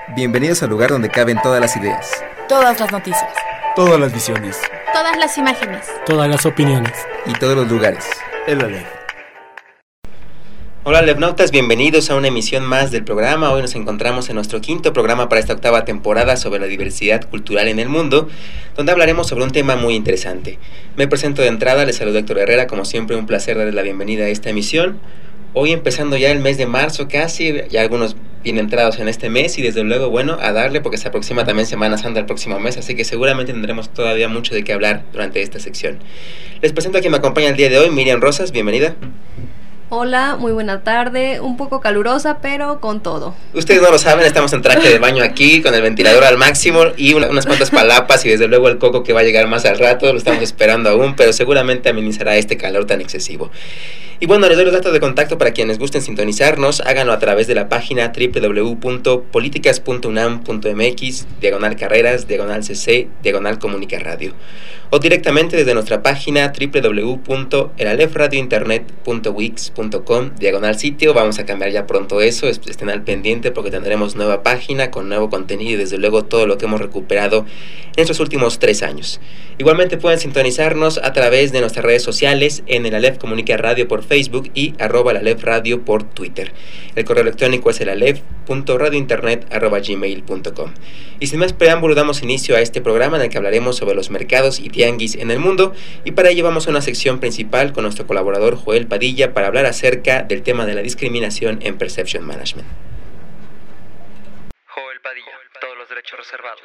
Bienvenidos al lugar donde caben todas las ideas, todas las noticias, todas las visiones, todas las imágenes, todas las opiniones y todos los lugares. El Aleph. Hola Alefnautas, bienvenidos a una emisión más del programa. Hoy nos encontramos en nuestro quinto programa para esta octava temporada sobre la diversidad cultural en el mundo, donde hablaremos sobre un tema muy interesante. Me presento de entrada, les saludo Héctor Herrera, como siempre un placer darles la bienvenida a esta emisión. Hoy empezando ya el mes de marzo casi, ya algunos bien entrados en este mes y desde luego, bueno, a darle porque se aproxima también Semana Santa el próximo mes, así que seguramente tendremos todavía mucho de qué hablar durante esta sección. Les presento a quien me acompaña el día de hoy, Miriam Rosas, bienvenida. Hola, muy buena tarde, un poco calurosa, pero con todo. Ustedes no lo saben, estamos en traje de baño aquí, con el ventilador al máximo y unas cuantas palapas y desde luego el coco que va a llegar más al rato, lo estamos esperando aún, pero seguramente amenizará este calor tan excesivo. Y bueno, les doy los datos de contacto para quienes gusten sintonizarnos, háganlo a través de la página www.politicas.unam.mx, /carreras, /cc, /comunicaradio. O directamente desde nuestra página www.elalefradiointernet.wix.com, /sitio. Vamos a cambiar ya pronto eso, estén al pendiente porque tendremos nueva página con nuevo contenido y desde luego todo lo que hemos recuperado en estos últimos 3 años. Igualmente pueden sintonizarnos a través de nuestras redes sociales en el Aleph Comunica Radio por Facebook y @elalefradio por Twitter. El correo electrónico es elalef.radiointernet@gmail.com. Y sin más preámbulo damos inicio a este programa en el que hablaremos sobre los mercados y tianguis en el mundo, y para ello vamos a una sección principal con nuestro colaborador Joel Padilla para hablar acerca del tema de la discriminación en Perception Management. Joel Padilla, todos los derechos reservados.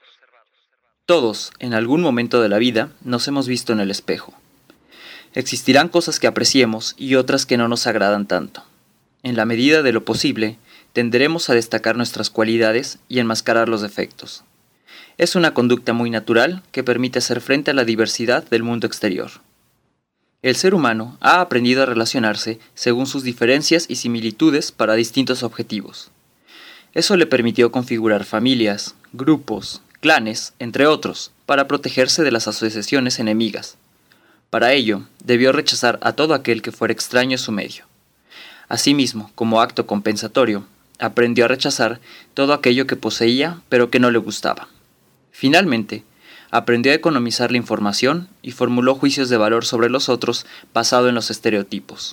Todos, en algún momento de la vida, nos hemos visto en el espejo. Existirán cosas que apreciemos y otras que no nos agradan tanto. En la medida de lo posible, tenderemos a destacar nuestras cualidades y enmascarar los defectos. Es una conducta muy natural que permite hacer frente a la diversidad del mundo exterior. El ser humano ha aprendido a relacionarse según sus diferencias y similitudes para distintos objetivos. Eso le permitió configurar familias, grupos, clanes, entre otros, para protegerse de las asociaciones enemigas. Para ello, debió rechazar a todo aquel que fuera extraño a su medio. Asimismo, como acto compensatorio, aprendió a rechazar todo aquello que poseía pero que no le gustaba. Finalmente, aprendió a economizar la información y formuló juicios de valor sobre los otros basado en los estereotipos.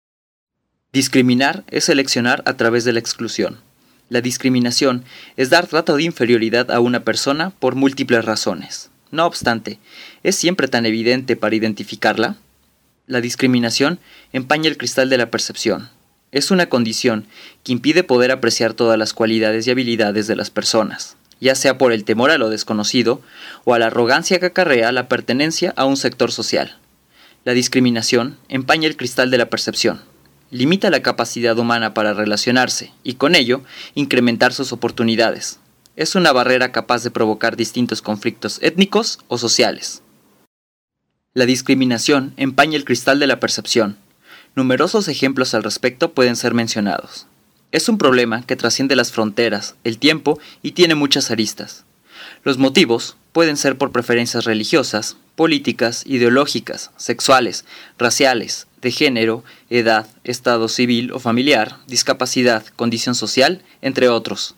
Discriminar es seleccionar a través de la exclusión. La discriminación es dar trato de inferioridad a una persona por múltiples razones. No obstante, ¿es siempre tan evidente para identificarla? La discriminación empaña el cristal de la percepción. Es una condición que impide poder apreciar todas las cualidades y habilidades de las personas, ya sea por el temor a lo desconocido o a la arrogancia que acarrea la pertenencia a un sector social. La discriminación empaña el cristal de la percepción. Limita la capacidad humana para relacionarse y con ello incrementar sus oportunidades. Es una barrera capaz de provocar distintos conflictos étnicos o sociales. La discriminación empaña el cristal de la percepción. Numerosos ejemplos al respecto pueden ser mencionados. Es un problema que trasciende las fronteras, el tiempo y tiene muchas aristas. Los motivos pueden ser por preferencias religiosas, políticas, ideológicas, sexuales, raciales, de género, edad, estado civil o familiar, discapacidad, condición social, entre otros.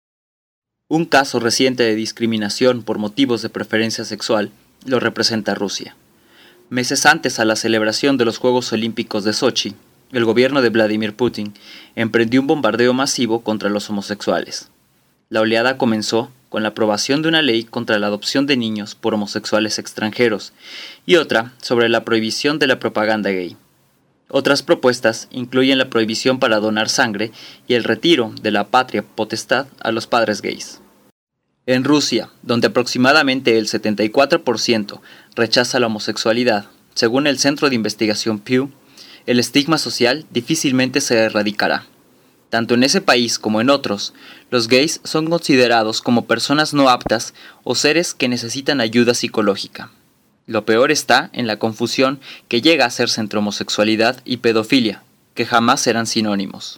Un caso reciente de discriminación por motivos de preferencia sexual lo representa Rusia. Meses antes a la celebración de los Juegos Olímpicos de Sochi, el gobierno de Vladimir Putin emprendió un bombardeo masivo contra los homosexuales. La oleada comenzó con la aprobación de una ley contra la adopción de niños por homosexuales extranjeros y otra sobre la prohibición de la propaganda gay. Otras propuestas incluyen la prohibición para donar sangre y el retiro de la patria potestad a los padres gays. En Rusia, donde aproximadamente el 74% rechaza la homosexualidad, según el Centro de Investigación Pew, el estigma social difícilmente se erradicará. Tanto en ese país como en otros, los gays son considerados como personas no aptas o seres que necesitan ayuda psicológica. Lo peor está en la confusión que llega a hacerse entre homosexualidad y pedofilia, que jamás serán sinónimos.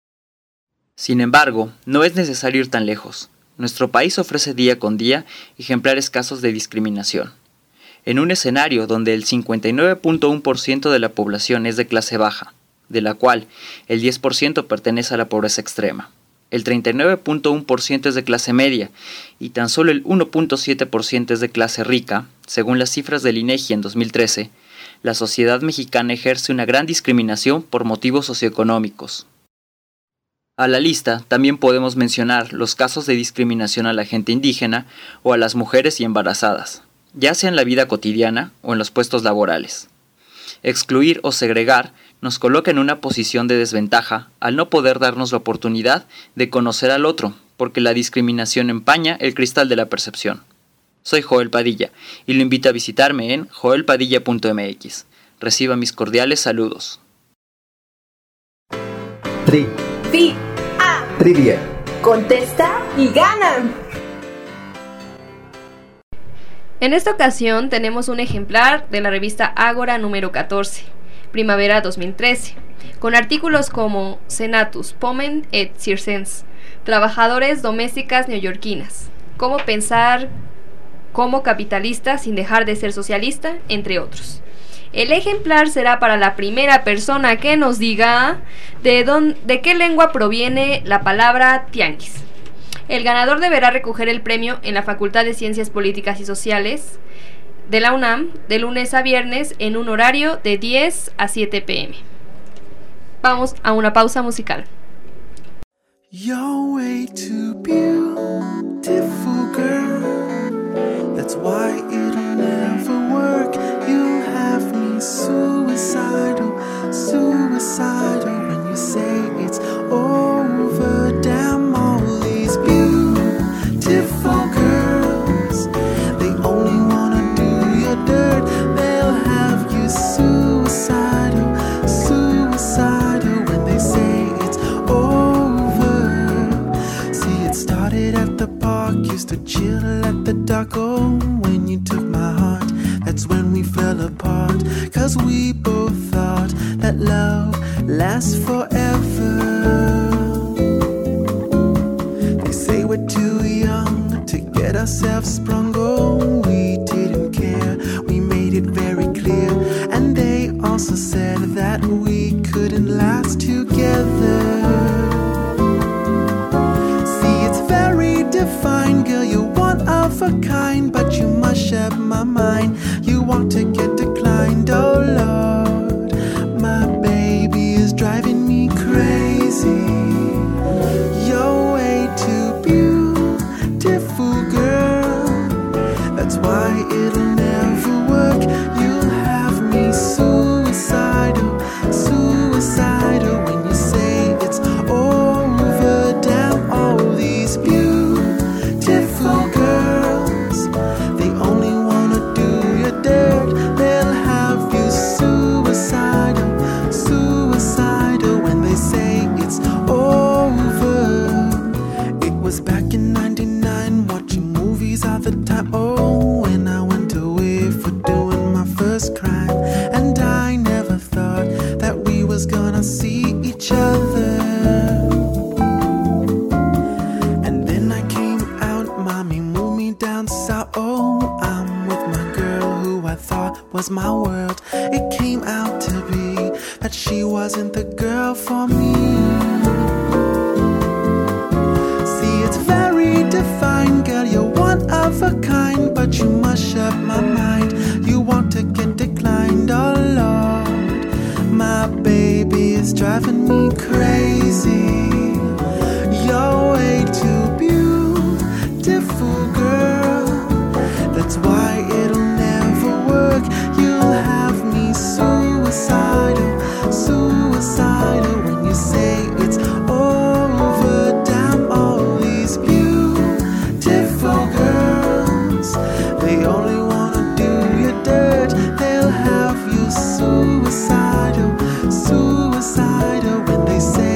Sin embargo, no es necesario ir tan lejos. Nuestro país ofrece día con día ejemplares casos de discriminación. En un escenario donde el 59.1% de la población es de clase baja, de la cual el 10% pertenece a la pobreza extrema. el 39.1% es de clase media y tan solo el 1.7% es de clase rica, según las cifras del INEGI en 2013, la sociedad mexicana ejerce una gran discriminación por motivos socioeconómicos. A la lista también podemos mencionar los casos de discriminación a la gente indígena o a las mujeres y embarazadas, ya sea en la vida cotidiana o en los puestos laborales. Excluir o segregar nos coloca en una posición de desventaja al no poder darnos la oportunidad de conocer al otro, porque la discriminación empaña el cristal de la percepción. Soy Joel Padilla y lo invito a visitarme en joelpadilla.mx. Reciba mis cordiales saludos. Trivia. Contesta y gana. En esta ocasión tenemos un ejemplar de la revista Ágora número 14, primavera 2013, con artículos como Senatus, Pomen et Circenses, Trabajadores domésticas neoyorquinas, Cómo pensar como capitalista sin dejar de ser socialista, entre otros. El ejemplar será para la primera persona que nos diga de qué lengua proviene la palabra tianguis. El ganador deberá recoger el premio en la Facultad de Ciencias Políticas y Sociales de la UNAM de lunes a viernes en un horario de 10 a 7 p.m. Vamos a una pausa musical. You're way too beautiful, girl. That's why it'll never work. You have me suicidal, suicidal when you say it's over. Damn all these beautiful girls, they only wanna do your dirt. They'll have you suicidal, suicidal when they say it's over. See, it started at the park, used to chill at the dock. Oh, when you took my heart, that's when we fell apart. Cause we both thought that love lasts forever. They say we're too young to get ourselves sprung. Oh, we didn't care, we made it very clear. And they also said that we couldn't last together. See, it's very defined, girl, you're one of a kind. But you must share my mind, you want to get declined. Oh Lord, my baby is driving me crazy. You're way too beautiful, girl. That's why it'll never work. You'll have me suicidal, suicidal when you say it's over. Damn all these beautiful girls, they only wanna do your dirt. They'll have you suicidal, suicidal when they say it's over. It was back in 99, watching movies all the time. Oh, when I went away for doing my first crime. And I never thought that we was gonna see each other. And then I came out, mommy moved me down south. Oh, I'm with my girl who I thought was my world. It came out to be that she wasn't the girl for me. See, it's very defined, girl, you're one of a kind. But you must shut my mind, you want to get declined. Oh Lord, my baby is driving me crazy. You're way too beautiful, girl. That's why it'll never work. You'll have me suicidal, suicidal when you say it's over. Damn all these beautiful girls, they only wanna do your dirt. They'll have you suicidal, suicidal when they say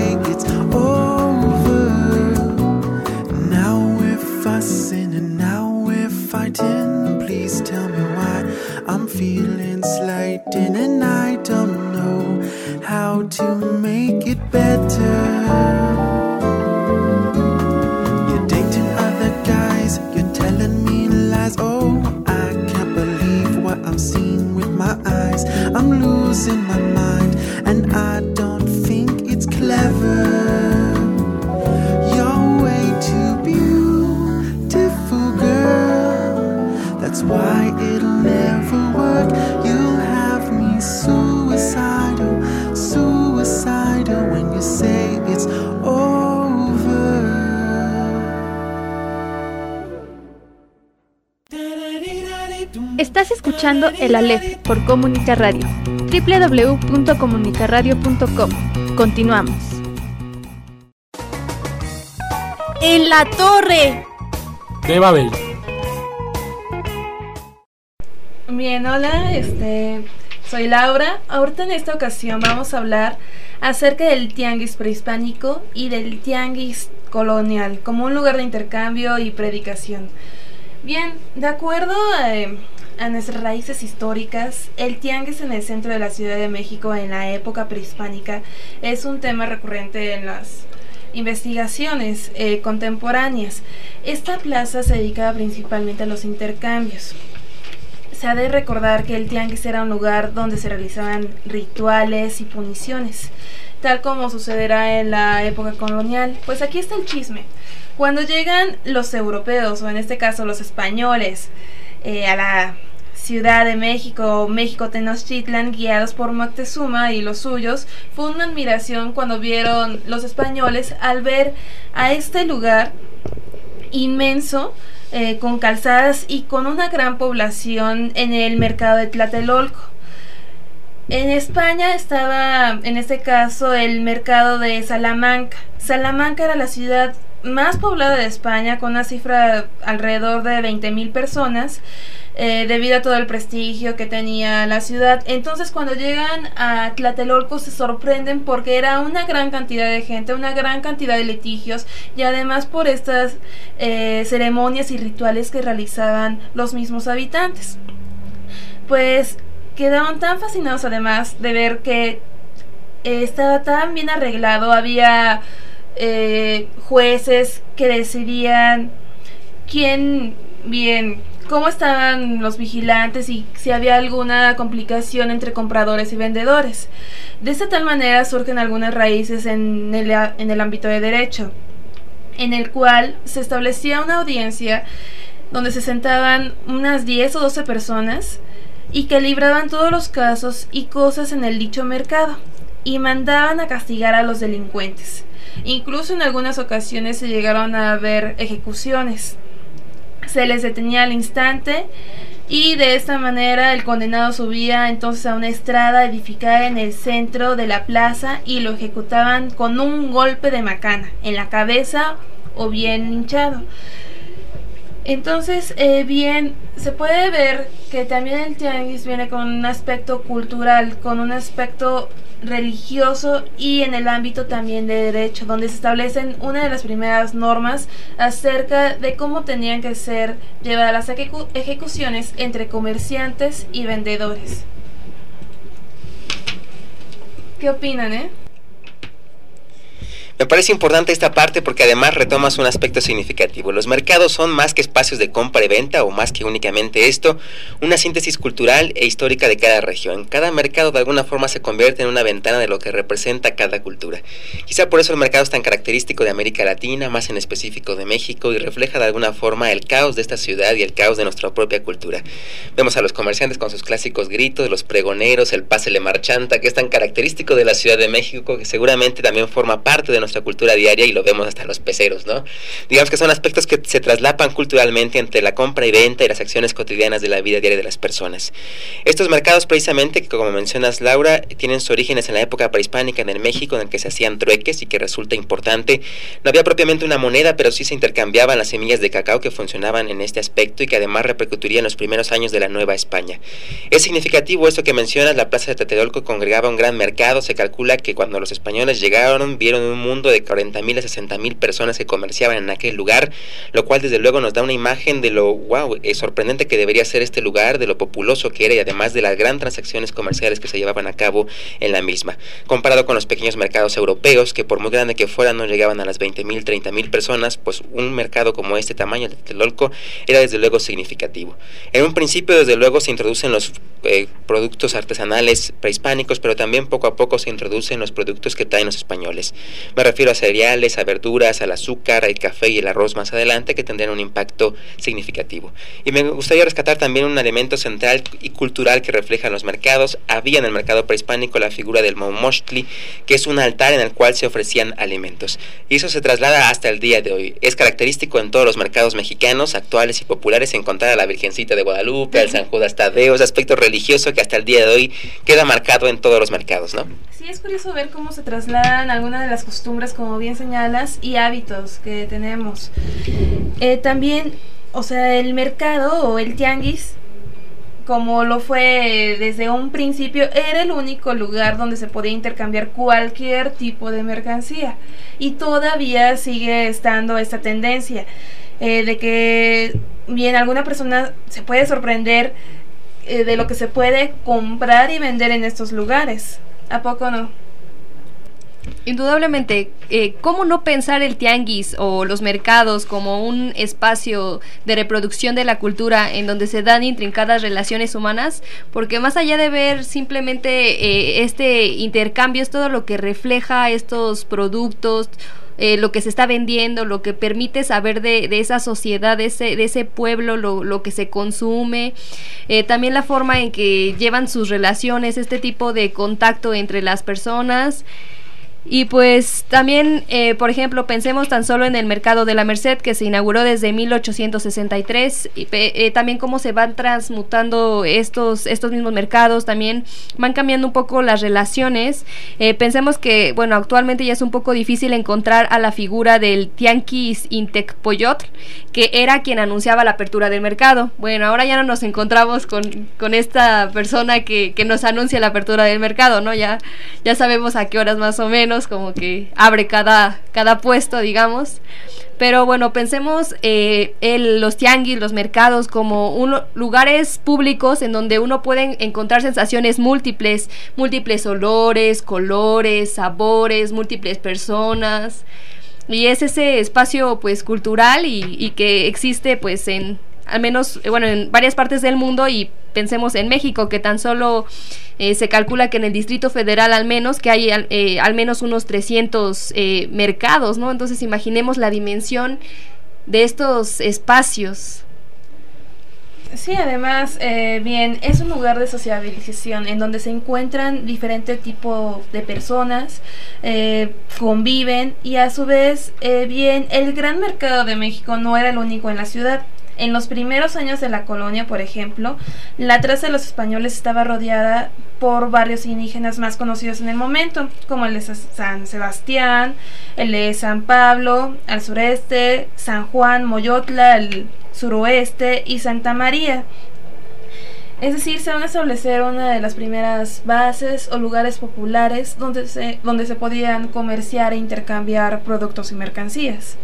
Estás escuchando El Aleph por Comunica Radio, www.comunicaradio.com. Continuamos. En la torre de Babel. Bien, hola, soy Laura. Ahorita en esta ocasión vamos a hablar acerca del tianguis prehispánico y del tianguis colonial como un lugar de intercambio y predicación. Bien, de acuerdo a nuestras raíces históricas, el tianguis en el centro de la Ciudad de México en la época prehispánica es un tema recurrente en las investigaciones contemporáneas. Esta plaza se dedicaba principalmente a los intercambios. Se ha de recordar que el tianguis era un lugar donde se realizaban rituales y puniciones, tal como sucederá en la época colonial. Pues aquí está el chisme. Cuando llegan los europeos, o en este caso los españoles, a la Ciudad de México, México Tenochtitlan, guiados por Moctezuma y los suyos, fue una admiración cuando vieron los españoles al ver a este lugar inmenso, con calzadas y con una gran población en el mercado de Tlatelolco. En España estaba, en este caso, el mercado de Salamanca. Salamanca era la ciudad más poblada de España, con una cifra alrededor de 20,000 personas, debido a todo el prestigio que tenía la ciudad. Entonces, cuando llegan a Tlatelolco se sorprenden porque era una gran cantidad de gente, una gran cantidad de litigios, y además por estas ceremonias y rituales que realizaban los mismos habitantes. Pues quedaron tan fascinados, además de ver que estaba tan bien arreglado. Había jueces que decidían cómo estaban los vigilantes y si había alguna complicación entre compradores y vendedores. De esta tal manera surgen algunas raíces en el ámbito de derecho, en el cual se establecía una audiencia donde se sentaban unas 10 o 12 personas y que libraban todos los casos y cosas en el dicho mercado y mandaban a castigar a los delincuentes. Incluso en algunas ocasiones se llegaron a ver ejecuciones. Se les detenía al instante y de esta manera el condenado subía entonces a una estrada edificada en el centro de la plaza y lo ejecutaban con un golpe de macana en la cabeza o bien hinchado. Entonces, bien, se puede ver que también el tianguis viene con un aspecto cultural, con un aspecto religioso y en el ámbito también de derecho, donde se establecen una de las primeras normas acerca de cómo tenían que ser llevadas las ejecuciones entre comerciantes y vendedores. ¿Qué opinan, Me parece importante esta parte porque además retomas un aspecto significativo. Los mercados son más que espacios de compra y venta, o más que únicamente esto, una síntesis cultural e histórica de cada región. Cada mercado de alguna forma se convierte en una ventana de lo que representa cada cultura. Quizá por eso el mercado es tan característico de América Latina, más en específico de México, y refleja de alguna forma el caos de esta ciudad y el caos de nuestra propia cultura. Vemos a los comerciantes con sus clásicos gritos, los pregoneros, el pásele marchanta, que es tan característico de la Ciudad de México, que seguramente también forma parte de nuestra cultura diaria, y lo vemos hasta en los peceros, ¿no? Digamos que son aspectos que se traslapan culturalmente entre la compra y venta y las acciones cotidianas de la vida diaria de las personas. Estos mercados, precisamente, que como mencionas, Laura, tienen sus orígenes en la época prehispánica en el México, en el que se hacían trueques y que resulta importante. No había propiamente una moneda, pero sí se intercambiaban las semillas de cacao que funcionaban en este aspecto y que además repercutiría en los primeros años de la Nueva España. Es significativo esto que mencionas. La plaza de Tlatelolco congregaba un gran mercado. Se calcula que cuando los españoles llegaron, vieron un mundo de 40,000 a 60,000 personas que comerciaban en aquel lugar, lo cual desde luego nos da una imagen de lo sorprendente que debería ser este lugar, de lo populoso que era y además de las grandes transacciones comerciales que se llevaban a cabo en la misma. Comparado con los pequeños mercados europeos, que por muy grande que fueran no llegaban a las 20,000, 30,000 personas, pues un mercado como este tamaño de Tlatelolco era desde luego significativo. En un principio desde luego se introducen los productos artesanales prehispánicos, pero también poco a poco se introducen los productos que traen los españoles. Me refiero a cereales, a verduras, al azúcar, al café y el arroz más adelante, que tendrían un impacto significativo. Y me gustaría rescatar también un elemento central y cultural que reflejan los mercados. Había en el mercado prehispánico la figura del Maumochtli, que es un altar en el cual se ofrecían alimentos. Y eso se traslada hasta el día de hoy. Es característico en todos los mercados mexicanos, actuales y populares, encontrar a la Virgencita de Guadalupe, al San Judas Tadeo, ese aspecto religioso que hasta el día de hoy queda marcado en todos los mercados, ¿no? Sí, es curioso ver cómo se trasladan algunas de las costumbres, como bien señalas, y hábitos que tenemos. También, o sea, el mercado o el tianguis, como lo fue desde un principio, era el único lugar donde se podía intercambiar cualquier tipo de mercancía. Y todavía sigue estando esta tendencia de que bien alguna persona se puede sorprender de lo que se puede comprar y vender en estos lugares. ¿A poco no? Indudablemente, ¿cómo no pensar el tianguis o los mercados como un espacio de reproducción de la cultura en donde se dan intrincadas relaciones humanas? Porque más allá de ver simplemente este intercambio, es todo lo que refleja estos productos, lo que se está vendiendo, lo que permite saber de esa sociedad, de ese pueblo, lo que se consume, también la forma en que llevan sus relaciones, este tipo de contacto entre las personas. Y pues también, por ejemplo, pensemos tan solo en el Mercado de la Merced, que se inauguró desde 1863, y también cómo se van transmutando estos mismos mercados, también van cambiando un poco las relaciones. Pensemos que, bueno, actualmente ya es un poco difícil encontrar a la figura del Tianguis Intecpoyotl, que era quien anunciaba la apertura del mercado. Bueno, ahora ya no nos encontramos con esta persona que nos anuncia la apertura del mercado, ¿no? Ya sabemos a qué horas más o menos, como que abre cada puesto, digamos. Pero bueno, pensemos los tianguis, los mercados como lugares públicos en donde uno puede encontrar sensaciones múltiples olores, colores, sabores, múltiples personas, y es ese espacio pues cultural y que existe pues en al menos, bueno, en varias partes del mundo. Y pensemos en México, que tan solo se calcula que en el Distrito Federal al menos, que hay al menos unos 300 mercados, ¿no? Entonces imaginemos la dimensión de estos espacios. Sí, además, bien, es un lugar de sociabilización en donde se encuentran diferentes tipos de personas, conviven, y a su vez, bien, el Gran Mercado de México no era el único en la ciudad. En los primeros años de la colonia, por ejemplo, la traza de los españoles estaba rodeada por barrios indígenas más conocidos en el momento, como el de San Sebastián, el de San Pablo al sureste, San Juan Moyotla al suroeste y Santa María. Es decir, se van a establecer una de las primeras bases o lugares populares donde se podían comerciar e intercambiar productos y mercancías.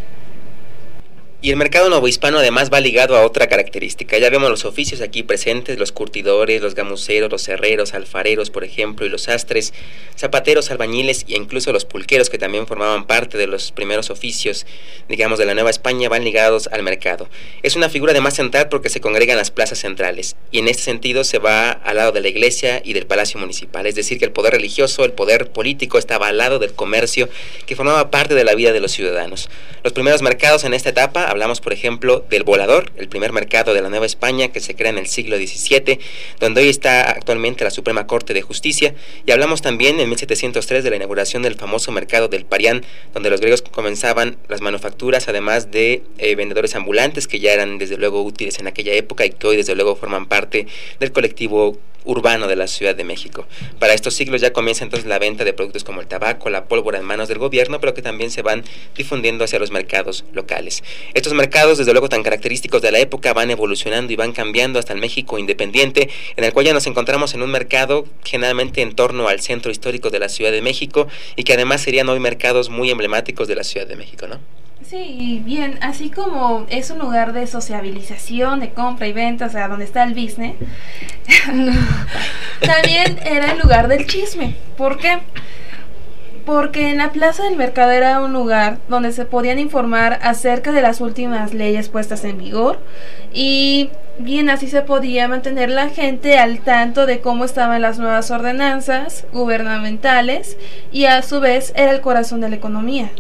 Y el mercado novohispano además va ligado a otra característica. Ya vemos los oficios aquí presentes, los curtidores, los gamuceros, los herreros, alfareros, por ejemplo, y los sastres, zapateros, albañiles e incluso los pulqueros, que también formaban parte de los primeros oficios, digamos, de la Nueva España, van ligados al mercado. Es una figura además central porque se congregan las plazas centrales, y en este sentido se va al lado de la iglesia y del palacio municipal. Es decir, que el poder religioso, el poder político estaba al lado del comercio, que formaba parte de la vida de los ciudadanos. Los primeros mercados en esta etapa, hablamos por ejemplo del Volador, el primer mercado de la Nueva España que se crea en el siglo XVII, donde hoy está actualmente la Suprema Corte de Justicia, y hablamos también en 1703 de la inauguración del famoso mercado del Parián, donde los griegos comenzaban las manufacturas, además de vendedores ambulantes que ya eran desde luego útiles en aquella época y que hoy desde luego forman parte del colectivo urbano de la Ciudad de México. Para estos siglos ya comienza entonces la venta de productos como el tabaco, la pólvora en manos del gobierno, pero que también se van difundiendo hacia los mercados locales. Estos mercados, desde luego tan característicos de la época, van evolucionando y van cambiando hasta el México independiente, en el cual ya nos encontramos en un mercado generalmente en torno al centro histórico de la Ciudad de México, y que además serían hoy mercados muy emblemáticos de la Ciudad de México, ¿no? Sí, bien, así como es un lugar de sociabilización, de compra y venta, o sea, donde está el business, también era el lugar del chisme. ¿Por qué? porque en la Plaza del Mercado era un lugar donde se podían informar acerca de las últimas leyes puestas en vigor y bien así se podía mantener la gente al tanto de cómo estaban las nuevas ordenanzas gubernamentales y a su vez era el corazón de la economía.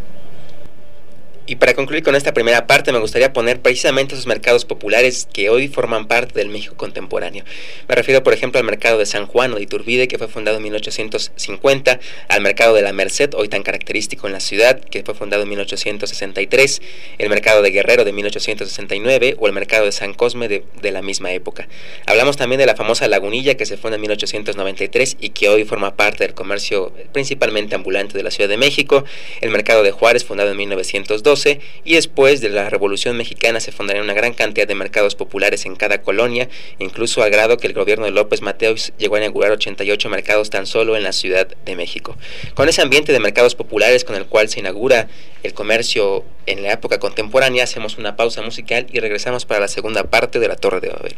Y para concluir con esta primera parte me gustaría poner precisamente esos mercados populares que hoy forman parte del México contemporáneo. Me refiero por ejemplo al mercado de San Juan o de Iturbide, que fue fundado en 1850, al mercado de la Merced, hoy tan característico en la ciudad, que fue fundado en 1863, el mercado de Guerrero de 1869 o el mercado de San Cosme de la misma época. Hablamos también de la famosa Lagunilla, que se funda en 1893 y que hoy forma parte del comercio principalmente ambulante de la Ciudad de México, el mercado de Juárez, fundado en 1902, y después de la Revolución Mexicana se fundarían una gran cantidad de mercados populares en cada colonia, incluso al grado que el gobierno de López Mateos llegó a inaugurar 88 mercados tan solo en la Ciudad de México. Con ese ambiente de mercados populares con el cual se inaugura el comercio en la época contemporánea, hacemos una pausa musical y regresamos para la segunda parte de La Torre de Babel.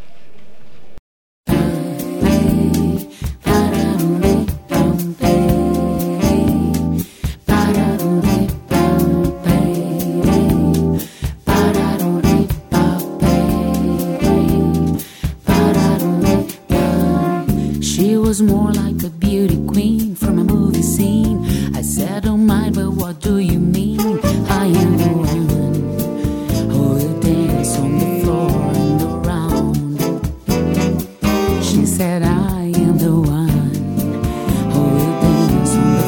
Was more like a beauty queen from a movie scene. I said, don't mind, but what do you mean? I am the one who will dance on the floor and around. She said, I am the one who will dance on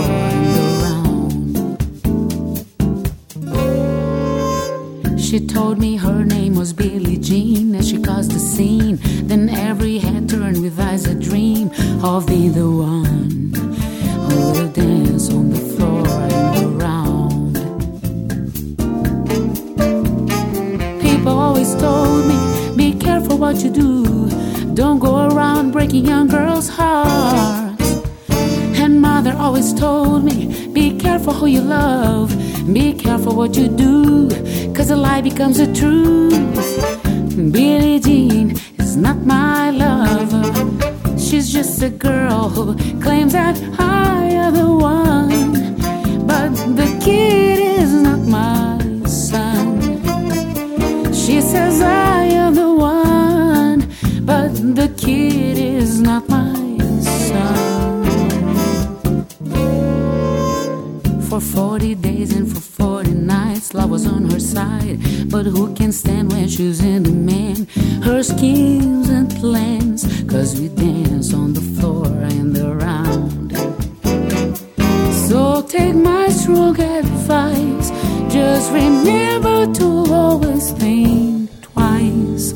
the floor and around. She told me her name was Billie Jean as she caused the scene. Then every head turned with eyes a dream of being the one who will dance on the floor and around. People always told me, be careful what you do. Don't go around breaking young girls' hearts. And mother always told me, be careful who you love. Be careful what you do, 'cause a lie becomes a truth. Billie Jean is not my lover. She's just a girl who claims that I am the one. But the kid is not my son. She says I am the one, but the kid is not my son. For 40 days and for 40 nights, love was on her side. But who can stand when she's in demand? Her schemes and plans, 'cause we dance on the floor and around. So take my strong advice, just remember to always think twice.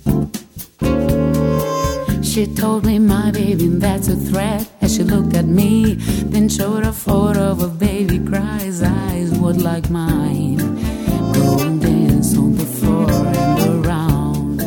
She told me, my baby, that's a threat, as she looked at me, then showed a photo of a baby cries, eyes would like mine. Go and dance on the floor and around.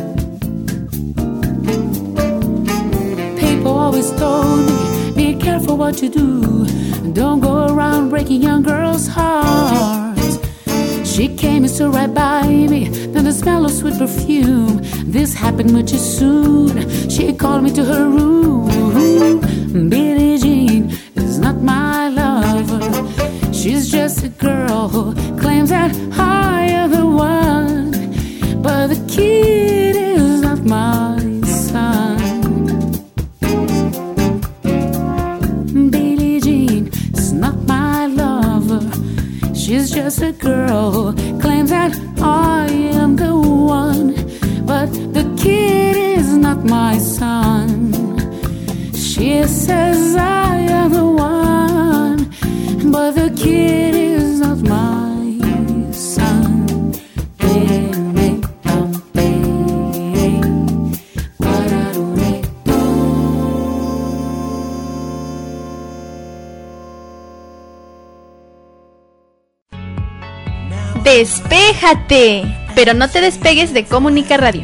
People always told me, be careful what you do. Don't go around breaking young girls' hearts. She came and stood right by me, then the smell of sweet perfume. This happened much too soon. She called me to her room. Billie Jean is not my lover. She's just a girl who claims that I am the one. But the kid is not my son. Billie Jean is not my lover. She's just a girl who claims that I am the one. But the kid is not my son. She says I am the one, but the kid is not my son. ¡Despéjate! Pero no te despegues de Comunica Radio.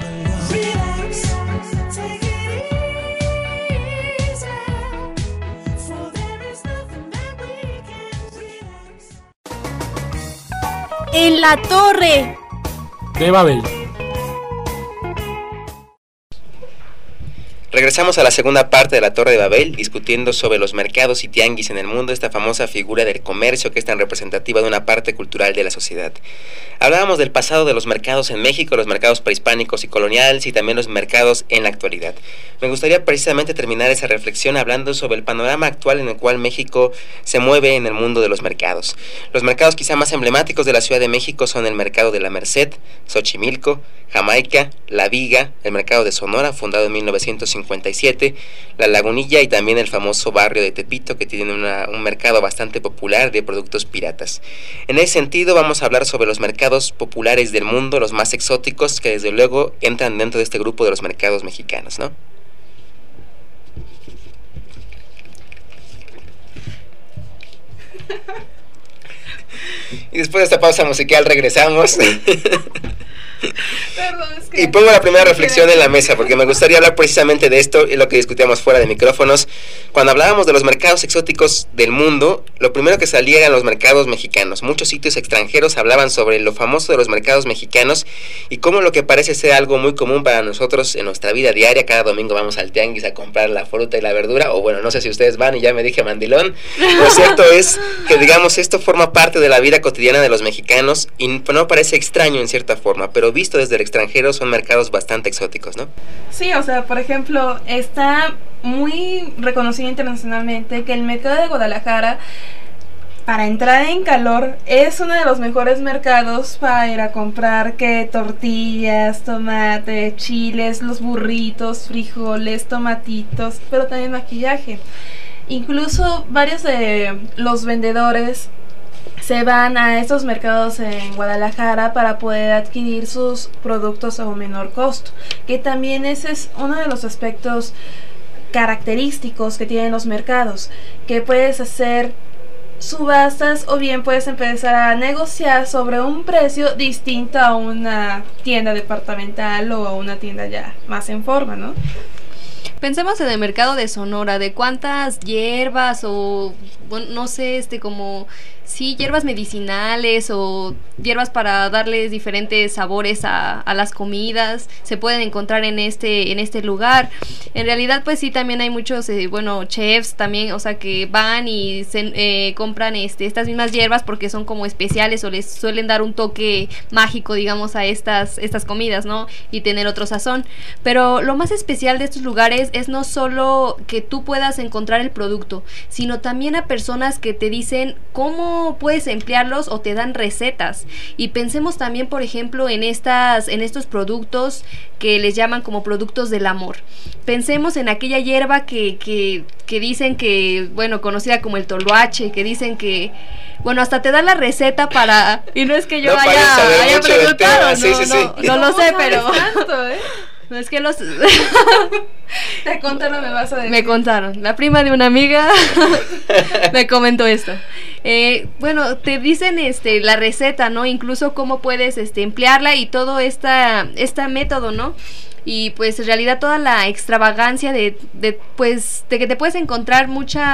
En la Torre de Babel. Regresamos a la segunda parte de la Torre de Babel, discutiendo sobre los mercados y tianguis en el mundo, esta famosa figura del comercio que es tan representativa de una parte cultural de la sociedad. Hablábamos del pasado de los mercados en México, los mercados prehispánicos y coloniales, y también los mercados en la actualidad. Me gustaría precisamente terminar esa reflexión hablando sobre el panorama actual en el cual México se mueve en el mundo de los mercados. Los mercados quizá más emblemáticos de la Ciudad de México son el mercado de la Merced, Xochimilco, Jamaica, La Viga, el mercado de Sonora, fundado en 1957, La Lagunilla y también el famoso barrio de Tepito, que tiene un mercado bastante popular de productos piratas. En ese sentido vamos a hablar sobre los mercados populares del mundo, los más exóticos, que desde luego entran dentro de este grupo de los mercados mexicanos, ¿no? Y después de esta pausa musical regresamos. Perdón, es que y pongo la primera reflexión en la mesa, porque me gustaría hablar precisamente de esto, y lo que discutíamos fuera de micrófonos. Cuando hablábamos de los mercados exóticos del mundo, lo primero que salía eran los mercados mexicanos. Muchos sitios extranjeros hablaban sobre lo famoso de los mercados mexicanos y cómo lo que parece ser algo muy común para nosotros en nuestra vida diaria. Cada domingo vamos al tianguis a comprar la fruta y la verdura, o bueno, no sé si ustedes van y ya me dije mandilón. Lo cierto es que, digamos, esto forma parte de la vida cotidiana de los mexicanos y no parece extraño en cierta forma, pero visto desde el extranjero son mercados bastante exóticos, ¿no? Sí, o sea, por ejemplo, está muy reconocido internacionalmente que el mercado de Guadalajara, para entrar en calor, es uno de los mejores mercados para ir a comprar que tortillas, tomate, chiles, los burritos, frijoles, tomatitos, pero también maquillaje. Incluso varios de los vendedores se van a estos mercados en Guadalajara para poder adquirir sus productos a un menor costo, que también ese es uno de los aspectos característicos que tienen los mercados, que puedes hacer subastas o bien puedes empezar a negociar sobre un precio distinto a una tienda departamental o a una tienda ya más en forma, ¿no? Pensemos en el mercado de Sonora, de cuántas hierbas o, bueno, no sé, como, sí, hierbas medicinales o hierbas para darles diferentes sabores a las comidas se pueden encontrar en este lugar. En realidad, pues sí, también hay muchos, chefs también, o sea, que van y compran estas mismas hierbas porque son como especiales o les suelen dar un toque mágico, digamos, a estas comidas, ¿no? Y tener otro sazón. Pero lo más especial de estos lugares es no solo que tú puedas encontrar el producto, sino también a personas que te dicen cómo puedes emplearlos o te dan recetas. Y pensemos también, por ejemplo, en estos productos que les llaman como productos del amor. Pensemos en aquella hierba que dicen que, bueno, conocida como el toloache, que dicen que, bueno, hasta te dan la receta para, y no es que yo haya preguntado, no lo sé, pero tanto, ¿eh? No es que los... Te contaron, me vas a decir. Me contaron, la prima de una amiga me comentó esto. Bueno, te dicen la receta, ¿no? Incluso cómo puedes emplearla y todo este método, ¿no? Y pues en realidad toda la extravagancia de que te puedes encontrar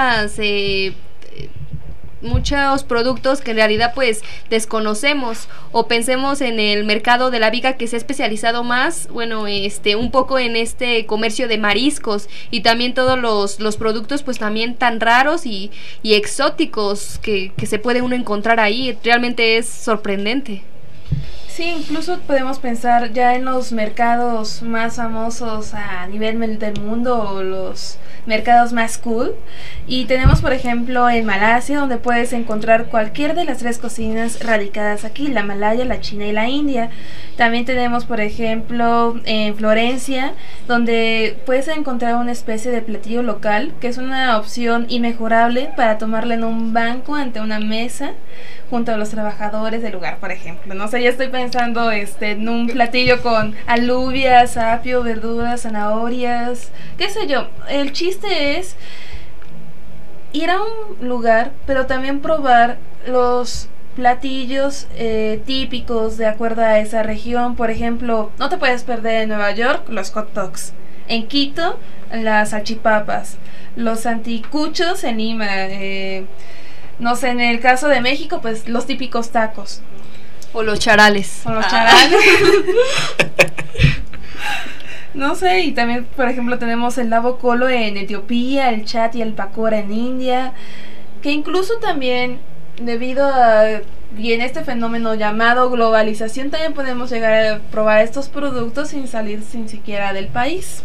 muchos productos que en realidad pues desconocemos, o pensemos en el mercado de La Viga, que se ha especializado más, bueno, un poco en este comercio de mariscos, y también todos los productos pues también tan raros y exóticos que se puede uno encontrar ahí. Realmente es sorprendente. Sí, incluso podemos pensar ya en los mercados más famosos a nivel del mundo, o los mercados más cool. Y tenemos, por ejemplo, en Malasia, donde puedes encontrar cualquier de las 3 cocinas radicadas aquí, la malaya, la china y la india. También tenemos, por ejemplo, en Florencia, donde puedes encontrar una especie de platillo local, que es una opción inmejorable para tomarla en un banco ante una mesa junto a los trabajadores del lugar, por ejemplo. No sé, ya estoy pensando en un platillo con alubias, apio, verduras, zanahorias, qué sé yo. El chiste es ir a un lugar, pero también probar los platillos típicos de acuerdo a esa región. Por ejemplo, no te puedes perder en Nueva York los hot dogs, en Quito las salchipapas, los anticuchos en Lima, no sé, en el caso de México, pues los típicos tacos. O los charales. No No sé, y también, por ejemplo, tenemos el Lavo Colo en Etiopía, el Chat y el Pakora en India, que incluso también, debido a bien este fenómeno llamado globalización, también podemos llegar a probar estos productos sin salir sin siquiera del país.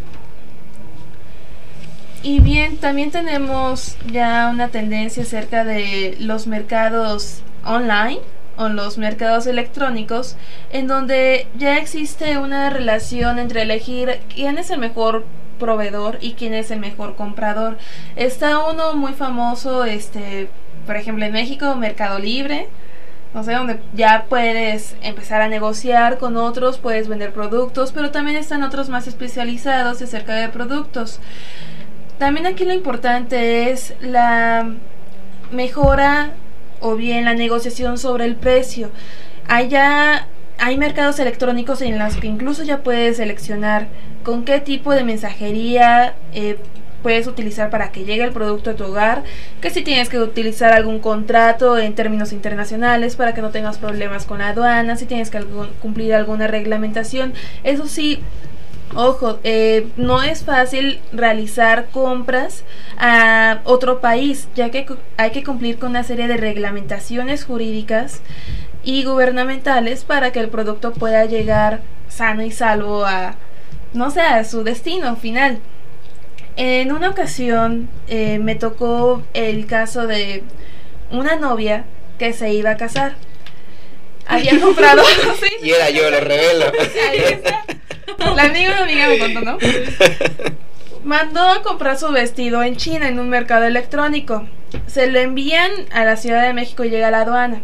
Y bien, también tenemos ya una tendencia acerca de los mercados online o los mercados electrónicos, en donde ya existe una relación entre elegir quién es el mejor proveedor y quién es el mejor comprador. Está uno muy famoso, por ejemplo en México, Mercado Libre, no sé, donde ya puedes empezar a negociar con otros, puedes vender productos, pero también están otros más especializados acerca de productos. También aquí lo importante es la mejora o bien la negociación sobre el precio. Hay mercados electrónicos en los que incluso ya puedes seleccionar con qué tipo de mensajería puedes utilizar para que llegue el producto a tu hogar, que si tienes que utilizar algún contrato en términos internacionales para que no tengas problemas con la aduana, si tienes que cumplir alguna reglamentación. Eso sí, ojo, no es fácil realizar compras a otro país, ya que hay que cumplir con una serie de reglamentaciones jurídicas y gubernamentales para que el producto pueda llegar sano y salvo a su destino final. En una ocasión me tocó el caso de una novia que se iba a casar. Había comprado... ¿sí? Y era yo, lo revelo. Ahí está. La amiga me contó, ¿no? Mandó a comprar su vestido en China, en un mercado electrónico. Se lo envían a la Ciudad de México y llega a la aduana.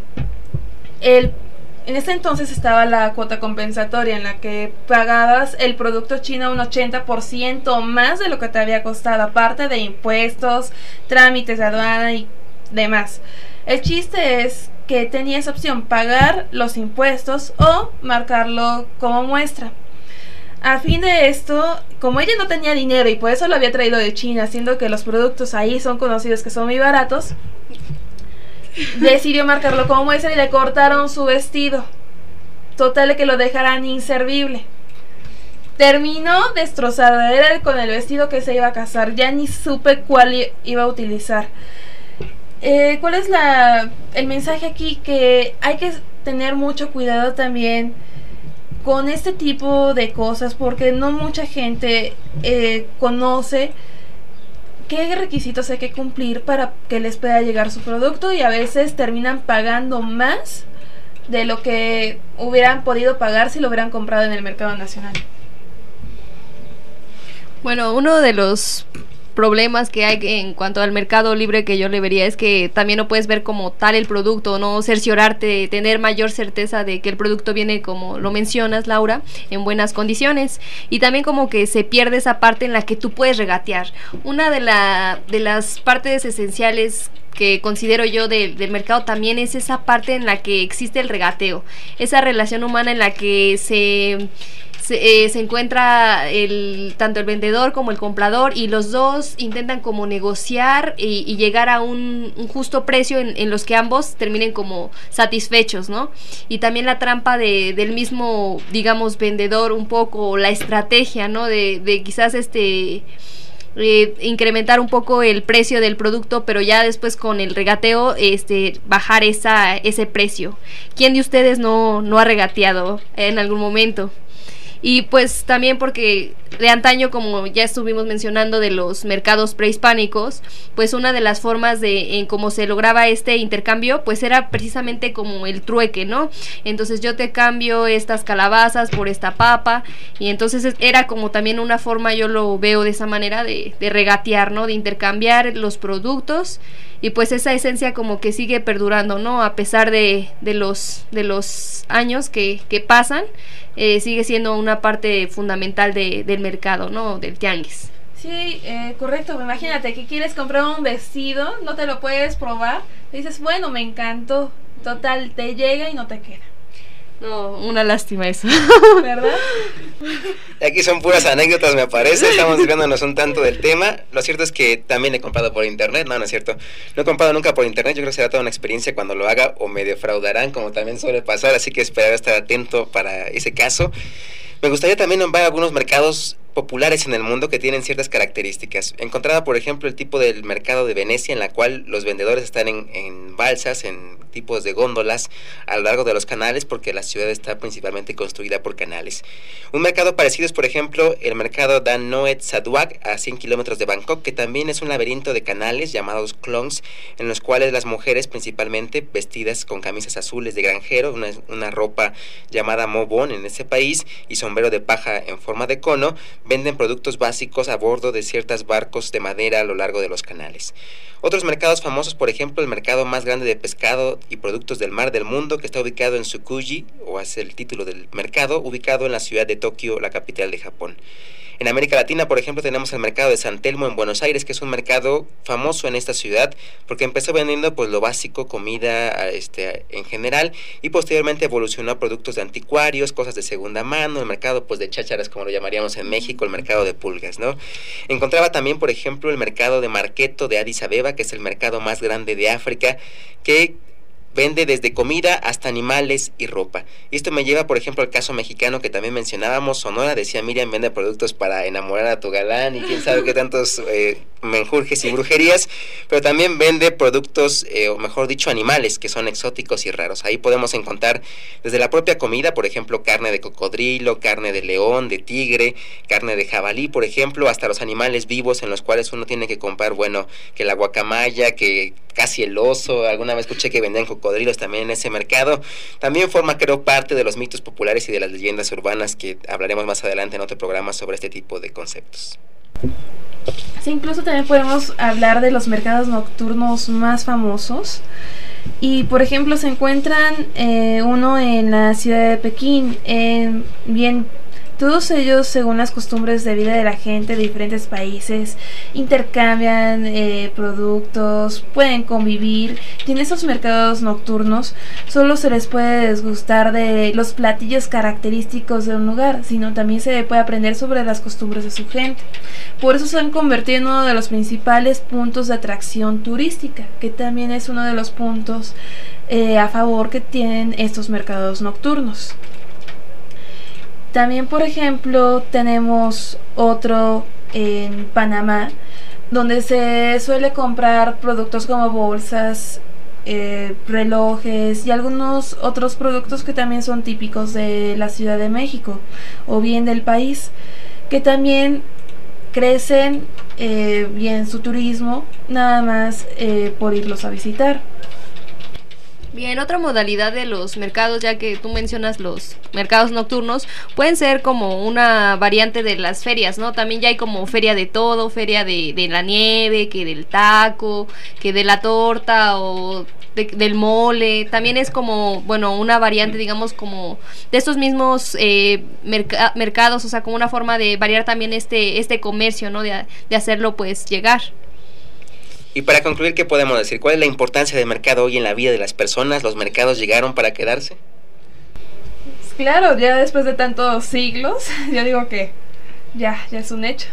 En ese entonces estaba la cuota compensatoria, en la que pagabas el producto chino un 80% más de lo que te había costado, aparte de impuestos, trámites de aduana y demás. El chiste es que tenías opción pagar los impuestos o marcarlo como muestra. A fin de esto, como ella no tenía dinero y por eso lo había traído de China, siendo que los productos ahí son conocidos que son muy baratos, decidió marcarlo como muestra y le cortaron su vestido. Total de que lo dejaran inservible. Terminó destrozada, era con el vestido que se iba a casar, ya ni supe cuál iba a utilizar. ¿Cuál es el mensaje aquí? Que hay que tener mucho cuidado también con este tipo de cosas, porque no mucha gente conoce qué requisitos hay que cumplir para que les pueda llegar su producto, y a veces terminan pagando más de lo que hubieran podido pagar si lo hubieran comprado en el mercado nacional. Bueno, uno de los problemas que hay en cuanto al mercado libre que yo le vería es que también no puedes ver como tal el producto, no cerciorarte, tener mayor certeza de que el producto viene, como lo mencionas, Laura, en buenas condiciones, y también como que se pierde esa parte en la que tú puedes regatear. Una de las partes esenciales que considero yo del mercado también es esa parte en la que existe el regateo, esa relación humana en la que se encuentra tanto el vendedor como el comprador, y los dos intentan como negociar y llegar a un justo precio en los que ambos terminen como satisfechos, ¿no? Y también la trampa del mismo, digamos, vendedor, un poco la estrategia, ¿no? De quizás incrementar un poco el precio del producto, pero ya después con el regateo bajar ese precio. ¿Quién de ustedes no ha regateado en algún momento? Y pues también porque de antaño, como ya estuvimos mencionando, de los mercados prehispánicos, pues una de las formas en cómo se lograba este intercambio, pues era precisamente como el trueque, ¿no? Entonces yo te cambio estas calabazas por esta papa, y entonces era como también una forma, yo lo veo de esa manera, de regatear, ¿no? De intercambiar los productos, y pues esa esencia como que sigue perdurando, ¿no? A pesar de los años que pasan, sigue siendo una parte fundamental del mercado, ¿no? Del tianguis. Sí, correcto. Imagínate que quieres comprar un vestido, no te lo puedes probar, dices, bueno, me encantó, total, te llega y no te queda. No, una lástima eso. ¿Verdad? Aquí son puras anécdotas, me parece. Estamos desviándonos un tanto del tema. Lo cierto es que también he comprado por internet. No es cierto. No he comprado nunca por internet. Yo creo que será toda una experiencia cuando lo haga, o me defraudarán, como también suele pasar. Así que esperaré estar atento para ese caso. Me gustaría también nombrar algunos mercados populares en el mundo que tienen ciertas características. Encontraba, por ejemplo, el tipo del mercado de Venecia, en la cual los vendedores están en balsas, en tipos de góndolas a lo largo de los canales, porque la ciudad está principalmente construida por canales. Un mercado parecido es, por ejemplo, el mercado Dan Noet Saduak, a 100 kilómetros de Bangkok, que también es un laberinto de canales llamados klongs, en los cuales las mujeres, principalmente vestidas con camisas azules de granjero, una ropa llamada mobon en ese país, y sombrero de paja en forma de cono, venden productos básicos a bordo de ciertos barcos de madera a lo largo de los canales. Otros mercados famosos, por ejemplo, el mercado más grande de pescado y productos del mar del mundo, que está ubicado en Tsukuji, o es el título del mercado, ubicado en la ciudad de Tokio, la capital de Japón. En América Latina, por ejemplo, tenemos el mercado de San Telmo en Buenos Aires, que es un mercado famoso en esta ciudad, porque empezó vendiendo pues lo básico, comida en general, y posteriormente evolucionó a productos de anticuarios, cosas de segunda mano, el mercado pues de chácharas, como lo llamaríamos en México, el mercado de pulgas, ¿no? Encontraba también, por ejemplo, el mercado de Marketo de Addis Abeba, que es el mercado más grande de África, que vende desde comida hasta animales y ropa. Y esto me lleva, por ejemplo, al caso mexicano que también mencionábamos. Sonora, decía Miriam, vende productos para enamorar a tu galán y quién sabe qué tantos menjurjes y brujerías, pero también vende productos, o mejor dicho, animales que son exóticos y raros. Ahí podemos encontrar desde la propia comida, por ejemplo, carne de cocodrilo, carne de león, de tigre, carne de jabalí, por ejemplo, hasta los animales vivos en los cuales uno tiene que comprar, bueno, que la guacamaya, que casi el oso. Alguna vez escuché que vendían cocodrilos también en ese mercado. También forma, creo, parte de los mitos populares y de las leyendas urbanas, que hablaremos más adelante en otro programa sobre este tipo de conceptos. Sí, incluso también podemos hablar de los mercados nocturnos más famosos. Y por ejemplo se encuentran uno en la ciudad de Pekín, bien. Todos ellos, según las costumbres de vida de la gente de diferentes países, intercambian productos, pueden convivir. Y en esos mercados nocturnos solo se les puede degustar de los platillos característicos de un lugar, sino también se puede aprender sobre las costumbres de su gente. Por eso se han convertido en uno de los principales puntos de atracción turística, que también es uno de los puntos a favor que tienen estos mercados nocturnos. También, por ejemplo, tenemos otro en Panamá, donde se suele comprar productos como bolsas, relojes y algunos otros productos que también son típicos de la Ciudad de México o bien del país, que también crecen bien su turismo, nada más por irlos a visitar. Bien, otra modalidad de los mercados, ya que tú mencionas los mercados nocturnos, pueden ser como una variante de las ferias, ¿no? También ya hay como feria de todo, feria de la nieve, que del taco, que de la torta o del mole. También es como, bueno, una variante, digamos, como de estos mismos mercados, o sea, como una forma de variar también este comercio, ¿no? De hacerlo pues llegar. Y para concluir, ¿qué podemos decir? ¿Cuál es la importancia del mercado hoy en la vida de las personas? ¿Los mercados llegaron para quedarse? Claro, ya después de tantos siglos, yo digo que ya es un hecho.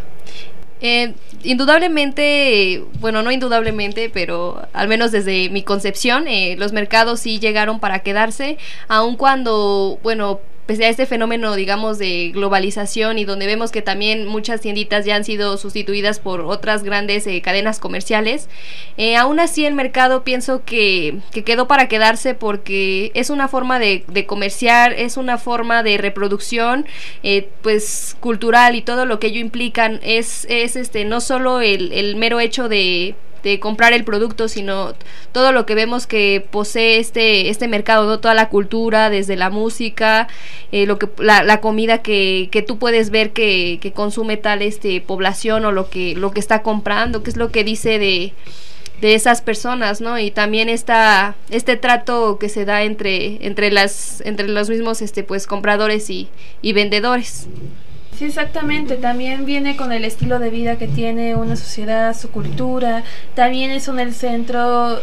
Indudablemente, bueno, no indudablemente, pero al menos desde mi concepción, los mercados sí llegaron para quedarse, aun cuando, bueno, pese a este fenómeno, digamos, de globalización y donde vemos que también muchas tienditas ya han sido sustituidas por otras grandes cadenas comerciales, aún así el mercado pienso que quedó para quedarse porque es una forma de comerciar, es una forma de reproducción pues cultural, y todo lo que ello implica es no solo el mero hecho de comprar el producto, sino todo lo que vemos que posee este mercado, ¿no? Toda la cultura, desde la música, la comida que tú puedes ver que consume tal población, o lo que está comprando, qué es lo que dice de esas personas, ¿no? Y también este trato que se da entre los mismos pues compradores y vendedores. Sí, exactamente. También viene con el estilo de vida que tiene una sociedad, su cultura. También es en el centro,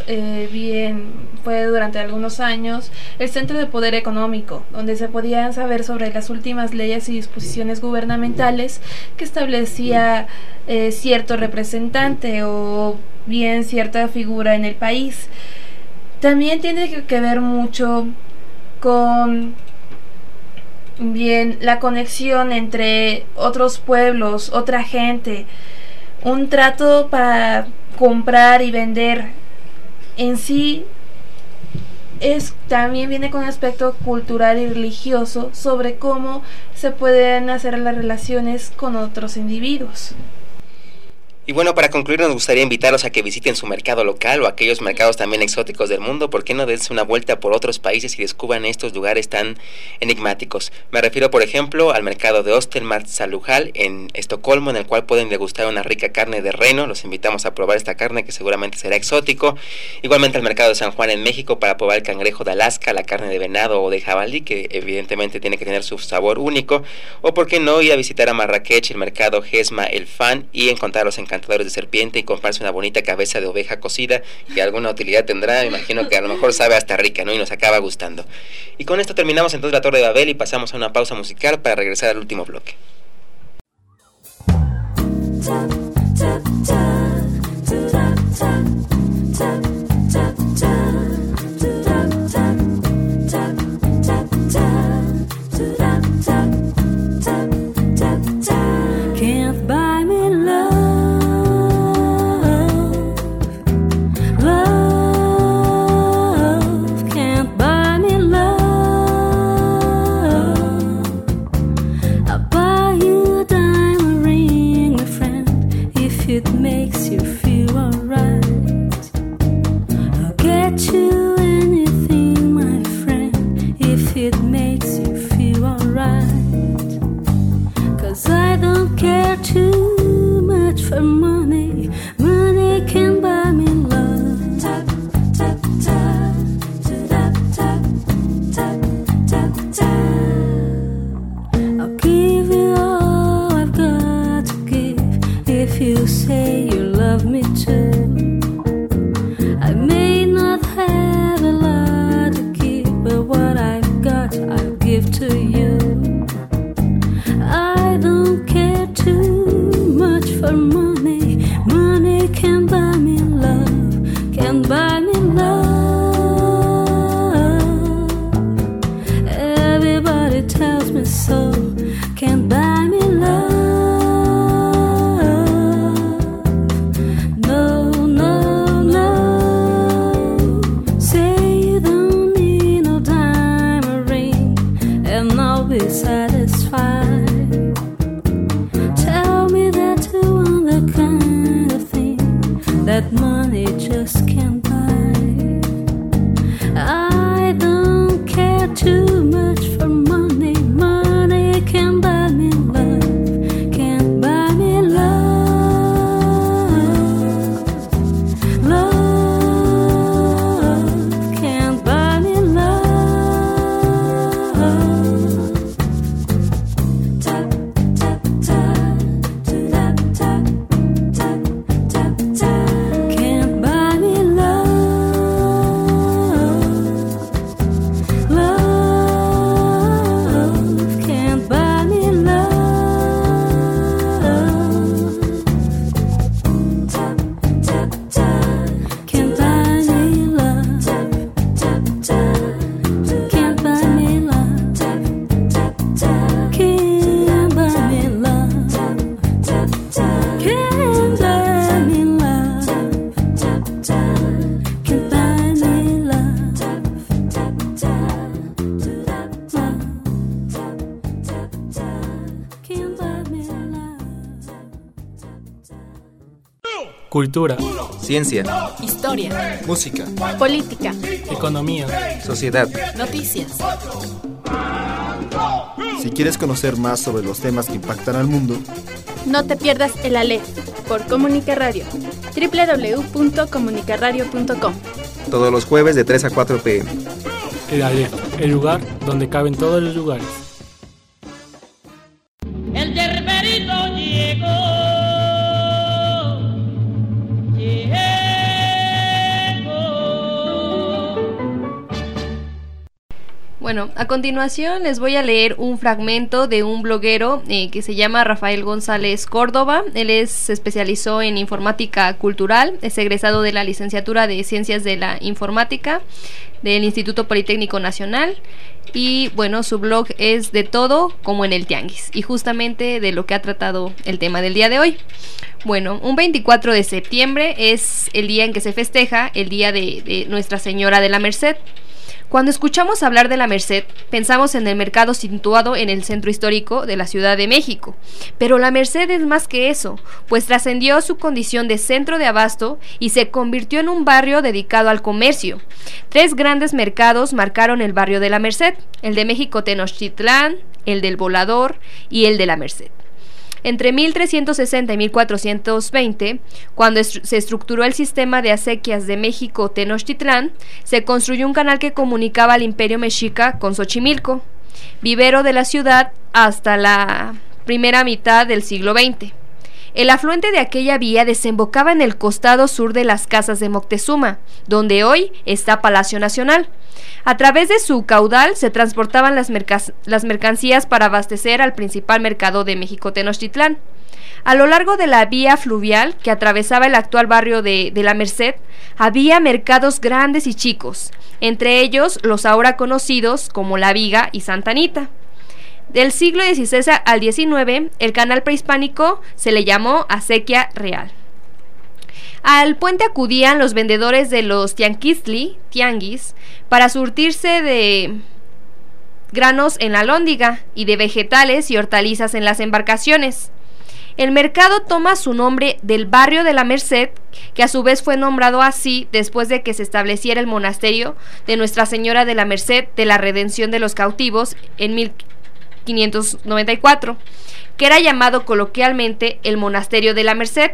fue durante algunos años, el centro de poder económico, donde se podían saber sobre las últimas leyes y disposiciones gubernamentales que establecía cierto representante o bien cierta figura en el país. También tiene que ver mucho con Bien, la conexión entre otros pueblos, otra gente, un trato para comprar y vender en sí también viene con un aspecto cultural y religioso sobre cómo se pueden hacer las relaciones con otros individuos. Y bueno, para concluir nos gustaría invitarlos a que visiten su mercado local o aquellos mercados también exóticos del mundo. ¿Por qué no dense una vuelta por otros países y descubran estos lugares tan enigmáticos? Me refiero, por ejemplo, al mercado de Östermalmshalluhal en Estocolmo, en el cual pueden degustar una rica carne de reno. Los invitamos a probar esta carne, que seguramente será exótico. Igualmente al mercado de San Juan en México para probar el cangrejo de Alaska, la carne de venado o de jabalí, que evidentemente tiene que tener su sabor único. O por qué no ir a visitar a Marrakech, el mercado Gesma El Fan, y encontrar los encantadores de serpiente y comprarse una bonita cabeza de oveja cocida, que alguna utilidad tendrá. Me imagino que a lo mejor sabe hasta rica, ¿no? Y nos acaba gustando. Y con esto terminamos entonces la Torre de Babel y pasamos a una pausa musical para regresar al último bloque. Can't buy me love. It makes you feel alright. I'll get you anything, my friend, if it makes you feel alright. 'Cause I don't care too much for money. Money can buy me love. Tap, tap, tap, tap, tap, tap, tap, tap. I'll give you all I've got to give if you say you love me too. I may not have a lot to give, but what I've got I'll give to you. I don't care too much for money. Money can buy me love, can buy me love. Everybody tells me so, can buy me love. Satisfied. Tell me that you want the kind of thing that money just can't buy. I don't care too much for money. Money can buy me love, can't buy me love. Love can't buy me love. Cultura, ciencia, historia, música, política, economía, sociedad, noticias. Si quieres conocer más sobre los temas que impactan al mundo, no te pierdas el Aleph por Comunica Radio. www.comunicaradio.com. Todos los jueves de 3 a 4 p.m. El Aleph, el lugar donde caben todos los lugares. El yerberito llegó. Bueno, a continuación les voy a leer un fragmento de un bloguero que se llama Rafael González Córdoba. Él se especializó en informática cultural, es egresado de la licenciatura de Ciencias de la Informática del Instituto Politécnico Nacional. Y bueno, su blog es de todo como en el tianguis, y justamente de lo que ha tratado el tema del día de hoy. Bueno, un 24 de septiembre es el día en que se festeja el día de Nuestra Señora de la Merced. Cuando escuchamos hablar de la Merced, pensamos en el mercado situado en el centro histórico de la Ciudad de México. Pero la Merced es más que eso, pues trascendió su condición de centro de abasto y se convirtió en un barrio dedicado al comercio. 3 grandes mercados marcaron el barrio de la Merced: el de México Tenochtitlán, el del Volador y el de la Merced. Entre 1360 y 1420, cuando se estructuró el sistema de acequias de México Tenochtitlán, se construyó un canal que comunicaba al Imperio Mexica con Xochimilco, vivero de la ciudad, hasta la primera mitad del siglo XX. El afluente de aquella vía desembocaba en el costado sur de las Casas de Moctezuma, donde hoy está Palacio Nacional. A través de su caudal se transportaban las mercancías para abastecer al principal mercado de México Tenochtitlán. A lo largo de la vía fluvial que atravesaba el actual barrio de la Merced, había mercados grandes y chicos, entre ellos los ahora conocidos como La Viga y Santa Anita. Del siglo XVI al XIX, el canal prehispánico se le llamó Acequia Real. Al puente acudían los vendedores de los tianguis, para surtirse de granos en la Alhóndiga y de vegetales y hortalizas en las embarcaciones. El mercado toma su nombre del barrio de la Merced, que a su vez fue nombrado así después de que se estableciera el monasterio de Nuestra Señora de la Merced de la Redención de los Cautivos en 1594, que era llamado coloquialmente el Monasterio de la Merced.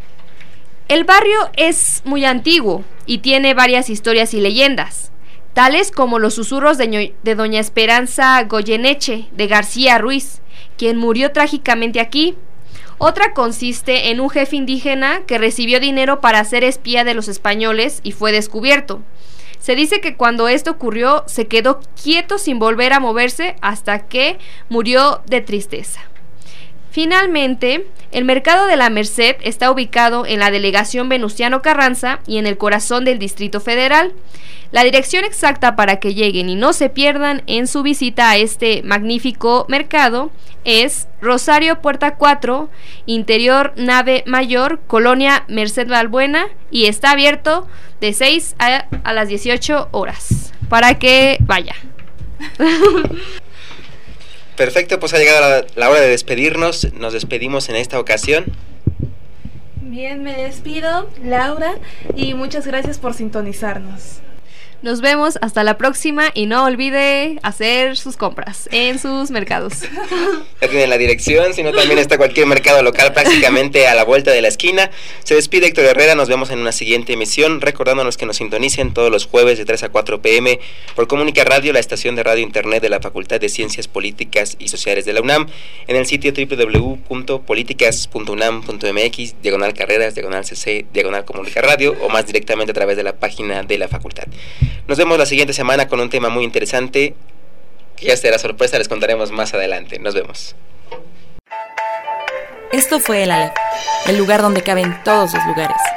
El barrio es muy antiguo y tiene varias historias y leyendas, tales como los susurros de doña Esperanza Goyeneche de García Ruiz, quien murió trágicamente aquí. Otra consiste en un jefe indígena que recibió dinero para ser espía de los españoles y fue descubierto. Se dice que cuando esto ocurrió se quedó quieto sin volver a moverse hasta que murió de tristeza. Finalmente, el mercado de la Merced está ubicado en la delegación Venustiano Carranza y en el corazón del Distrito Federal. La dirección exacta para que lleguen y no se pierdan en su visita a este magnífico mercado es Rosario Puerta 4, Interior Nave Mayor, Colonia Merced Balbuena, y está abierto de 6 a las 18 horas, para que vaya. Perfecto, pues ha llegado la hora de despedirnos. Nos despedimos en esta ocasión. Bien, me despido, Laura, y muchas gracias por sintonizarnos. Nos vemos hasta la próxima y no olvide hacer sus compras en sus mercados. Ya tienen la dirección, sino también está cualquier mercado local prácticamente a la vuelta de la esquina. Se despide Héctor Herrera, nos vemos en una siguiente emisión, recordándonos que nos sintonicen todos los jueves de 3 a 4 p.m. por Comunica Radio, la estación de radio internet de la Facultad de Ciencias Políticas y Sociales de la UNAM, en el sitio www.politicas.unam.mx, /carreras, /cc, /comunica radio, o más directamente a través de la página de la facultad. Nos vemos la siguiente semana con un tema muy interesante, que ya será sorpresa, les contaremos más adelante. Nos vemos. Esto fue el Aleph, el lugar donde caben todos los lugares.